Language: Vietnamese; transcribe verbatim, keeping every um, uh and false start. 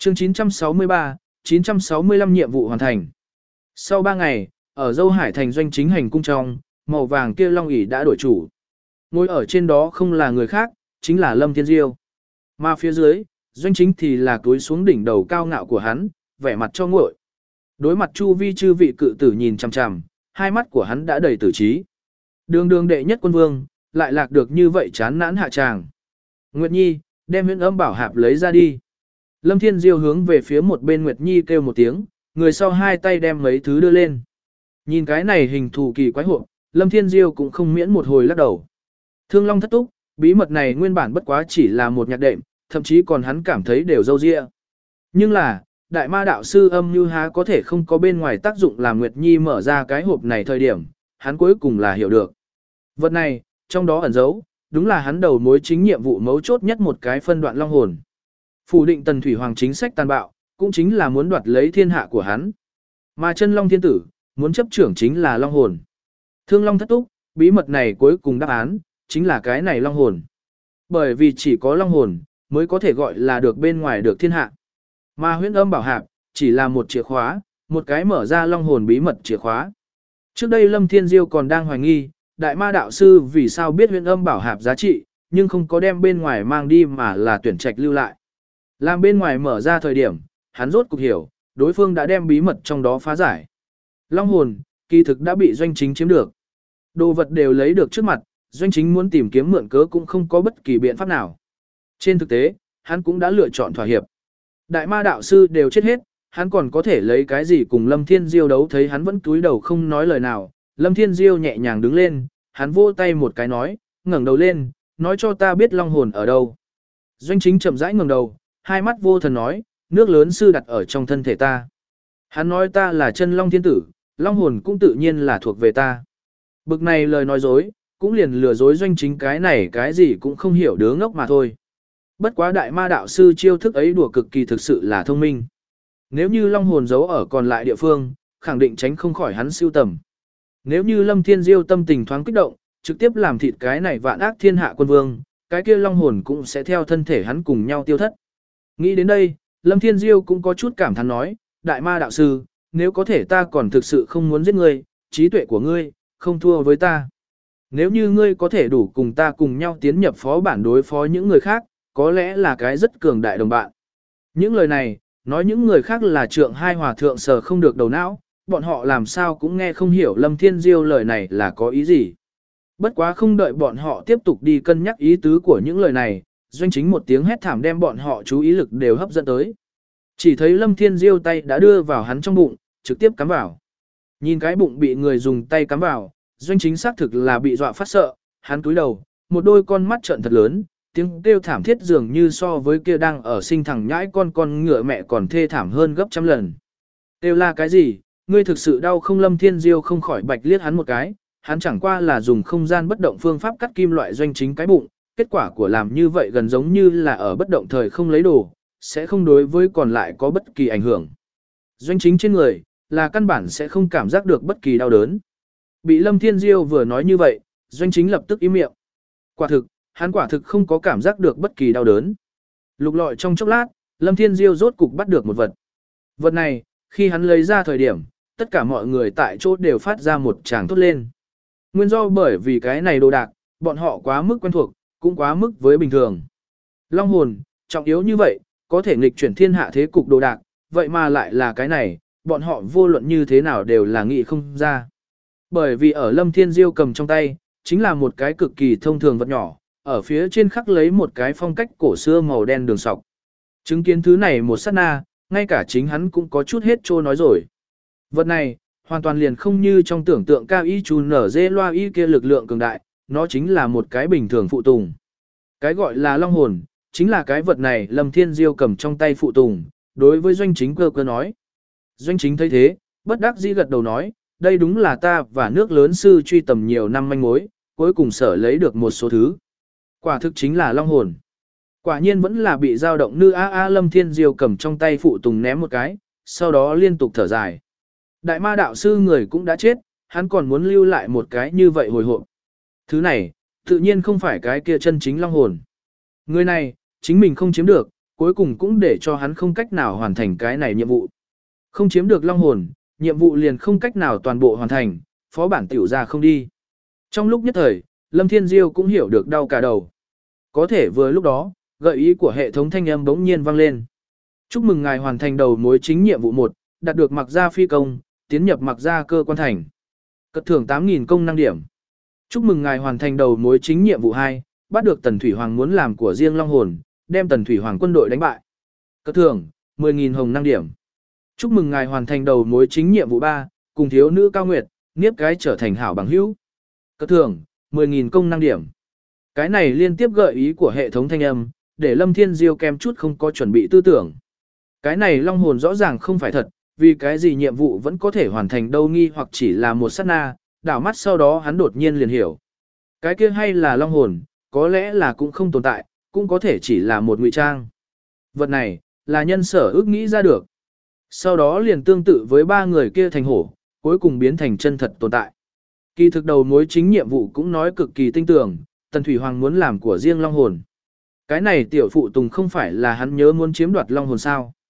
Chương chín trăm sáu mươi ba, chín trăm sáu mươi lăm nhiệm vụ hoàn thành. Sau ba ngày, ở Dâu Hải thành doanh chính hành cung trong, màu vàng kia long ỷ đã đổi chủ. Ngồi ở trên đó không là người khác, chính là Lâm Thiên Diêu. Mà phía dưới, doanh chính thì là túi xuống đỉnh đầu cao ngạo của hắn, vẻ mặt cho nguội. Đối mặt chu vi chư vị cự tử nhìn chằm chằm, hai mắt của hắn đã đầy tử trí. Đường đường đệ nhất quân vương, lại lạc được như vậy chán nản hạ tràng. Nguyệt Nhi, đem huyễn âm bảo hạp lấy ra đi. Lâm Thiên Diêu hướng về phía một bên Nguyệt Nhi kêu một tiếng, người sau hai tay đem mấy thứ đưa lên. Nhìn cái này hình thù kỳ quái hộp, Lâm Thiên Diêu cũng không miễn một hồi lắc đầu. Thương Long thất túc, bí mật này nguyên bản bất quá chỉ là một nhạc đệm, thậm chí còn hắn cảm thấy đều dâu dịa. Nhưng là, đại ma đạo sư âm như há có thể không có bên ngoài tác dụng làm Nguyệt Nhi mở ra cái hộp này thời điểm, hắn cuối cùng là hiểu được. Vật này, trong đó ẩn giấu, đúng là hắn đầu mối chính nhiệm vụ mấu chốt nhất một cái phân đoạn long hồn. Phủ định Tần Thủy Hoàng chính sách tàn bạo, cũng chính là muốn đoạt lấy thiên hạ của hắn. Mà chân long thiên tử, muốn chấp trưởng chính là long hồn. Thương Long thất túc, bí mật này cuối cùng đáp án, chính là cái này long hồn. Bởi vì chỉ có long hồn, mới có thể gọi là được bên ngoài được thiên hạ. Mà huyễn âm bảo hạp, chỉ là một chìa khóa, một cái mở ra long hồn bí mật chìa khóa. Trước đây Lâm Thiên Diêu còn đang hoài nghi, đại ma đạo sư vì sao biết huyễn âm bảo hạp giá trị, nhưng không có đem bên ngoài mang đi mà là tuyển trạch lưu lại. Làm bên ngoài mở ra thời điểm, hắn rốt cục hiểu, đối phương đã đem bí mật trong đó phá giải. Long hồn, kỳ thực đã bị doanh chính chiếm được. Đồ vật đều lấy được trước mặt, doanh chính muốn tìm kiếm mượn cớ cũng không có bất kỳ biện pháp nào. Trên thực tế, hắn cũng đã lựa chọn thỏa hiệp. Đại ma đạo sư đều chết hết, hắn còn có thể lấy cái gì cùng Lâm Thiên Diêu đấu, thấy hắn vẫn cúi đầu không nói lời nào. Lâm Thiên Diêu nhẹ nhàng đứng lên, hắn vỗ tay một cái nói, ngẩng đầu lên, nói cho ta biết long hồn ở đâu. Doanh chính chậm rãi ngẩng đầu, hai mắt vô thần nói, nước lớn sư đặt ở trong thân thể ta. Hắn nói ta là chân long thiên tử, long hồn cũng tự nhiên là thuộc về ta. Bực này lời nói dối, cũng liền lừa dối doanh chính cái này cái gì cũng không hiểu đứa ngốc mà thôi. Bất quá đại ma đạo sư chiêu thức ấy đùa cực kỳ thực sự là thông minh. Nếu như long hồn giấu ở còn lại địa phương, khẳng định tránh không khỏi hắn siêu tầm. Nếu như Lâm Thiên Diêu tâm tình thoáng kích động, trực tiếp làm thịt cái này vạn ác thiên hạ quân vương, cái kia long hồn cũng sẽ theo thân thể hắn cùng nhau tiêu thất. Nghĩ đến đây, Lâm Thiên Diêu cũng có chút cảm thán nói, đại ma đạo sư, nếu có thể ta còn thực sự không muốn giết ngươi, trí tuệ của ngươi, không thua với ta. Nếu như ngươi có thể đủ cùng ta cùng nhau tiến nhập phó bản đối phó những người khác, có lẽ là cái rất cường đại đồng bạn. Những lời này, nói những người khác là trượng hai hòa thượng sờ không được đầu não, bọn họ làm sao cũng nghe không hiểu Lâm Thiên Diêu lời này là có ý gì. Bất quá không đợi bọn họ tiếp tục đi cân nhắc ý tứ của những lời này, doanh chính một tiếng hét thảm đem bọn họ chú ý lực đều hấp dẫn tới. Chỉ thấy Lâm Thiên Diêu tay đã đưa vào hắn trong bụng, trực tiếp cắm vào. Nhìn cái bụng bị người dùng tay cắm vào, doanh chính xác thực là bị dọa phát sợ, hắn cúi đầu, một đôi con mắt trợn thật lớn, tiếng kêu thảm thiết dường như so với kia đang ở sinh thằng nhãi con con ngựa mẹ còn thê thảm hơn gấp trăm lần. Kêu là cái gì, ngươi thực sự đau không? Lâm Thiên Diêu không khỏi bạch liếc hắn một cái, hắn chẳng qua là dùng không gian bất động phương pháp cắt kim loại doanh chính cái bụng, kết quả của làm như vậy gần giống như là ở bất động thời không lấy đồ, sẽ không đối với còn lại có bất kỳ ảnh hưởng. Doanh chính trên người, là căn bản sẽ không cảm giác được bất kỳ đau đớn. Bị Lâm Thiên Diêu vừa nói như vậy, doanh chính lập tức im miệng. Quả thực, hắn quả thực không có cảm giác được bất kỳ đau đớn. Lục lọi trong chốc lát, Lâm Thiên Diêu rốt cục bắt được một vật. Vật này, khi hắn lấy ra thời điểm, tất cả mọi người tại chỗ đều phát ra một tràng thốt lên. Nguyên do bởi vì cái này đồ đạc, bọn họ quá mức quen thuộc, cũng quá mức với bình thường. Long hồn, trọng yếu như vậy, có thể nghịch chuyển thiên hạ thế cục đồ đạc, vậy mà lại là cái này, bọn họ vô luận như thế nào đều là nghĩ không ra. Bởi vì ở Lâm Thiên Diêu cầm trong tay, chính là một cái cực kỳ thông thường vật nhỏ, ở phía trên khắc lấy một cái phong cách cổ xưa màu đen đường sọc. Chứng kiến thứ này một sát na, ngay cả chính hắn cũng có chút hết trô nói rồi. Vật này, hoàn toàn liền không như trong tưởng tượng cao y chú nở dê loa y kia lực lượng cường đại, nó chính là một cái bình thường phụ tùng. Cái gọi là long hồn, chính là cái vật này Lâm Thiên Diêu cầm trong tay phụ tùng, đối với doanh chính cơ cơ nói. Doanh chính thấy thế, bất đắc dĩ gật đầu nói, đây đúng là ta và nước lớn sư truy tầm nhiều năm manh mối, cuối cùng sở lấy được một số thứ. Quả thực chính là long hồn. Quả nhiên vẫn là bị dao động nữ a a. Lâm Thiên Diêu cầm trong tay phụ tùng ném một cái, sau đó liên tục thở dài. Đại ma đạo sư người cũng đã chết, hắn còn muốn lưu lại một cái như vậy hồi hộp. Thứ này, tự nhiên không phải cái kia chân chính long hồn. Người này, chính mình không chiếm được, cuối cùng cũng để cho hắn không cách nào hoàn thành cái này nhiệm vụ. Không chiếm được long hồn, nhiệm vụ liền không cách nào toàn bộ hoàn thành, phó bản tiểu ra không đi. Trong lúc nhất thời, Lâm Thiên Diêu cũng hiểu được đau cả đầu. Có thể vừa lúc đó, gợi ý của hệ thống thanh âm bỗng nhiên vang lên. Chúc mừng ngài hoàn thành đầu mối chính nhiệm vụ một, đạt được mặc gia phi công, tiến nhập mặc gia cơ quan thành. Cất thưởng tám nghìn công năng điểm. Chúc mừng ngài hoàn thành đầu mối chính nhiệm vụ hai, bắt được Tần Thủy Hoàng muốn làm của riêng Long Hồn, đem Tần Thủy Hoàng quân đội đánh bại. Cất thưởng mười nghìn hồng năng điểm. Chúc mừng ngài hoàn thành đầu mối chính nhiệm vụ ba, cùng thiếu nữ Cao Nguyệt, niếp cái trở thành hảo bằng hữu. Cất thưởng mười nghìn công năng điểm. Cái này liên tiếp gợi ý của hệ thống thanh âm, để Lâm Thiên Diêu kem chút không có chuẩn bị tư tưởng. Cái này Long Hồn rõ ràng không phải thật, vì cái gì nhiệm vụ vẫn có thể hoàn thành đâu nghi hoặc chỉ là một sát na, đảo mắt sau đó hắn đột nhiên liền hiểu. Cái kia hay là Long Hồn, có lẽ là cũng không tồn tại, cũng có thể chỉ là một ngụy trang. Vật này, là nhân sở ước nghĩ ra được. Sau đó liền tương tự với ba người kia thành hổ, cuối cùng biến thành chân thật tồn tại. Kỳ thực đầu mối chính nhiệm vụ cũng nói cực kỳ tinh tường, Tần Thủy Hoàng muốn làm của riêng Long Hồn. Cái này tiểu phụ tùng không phải là hắn nhớ muốn chiếm đoạt Long Hồn sao?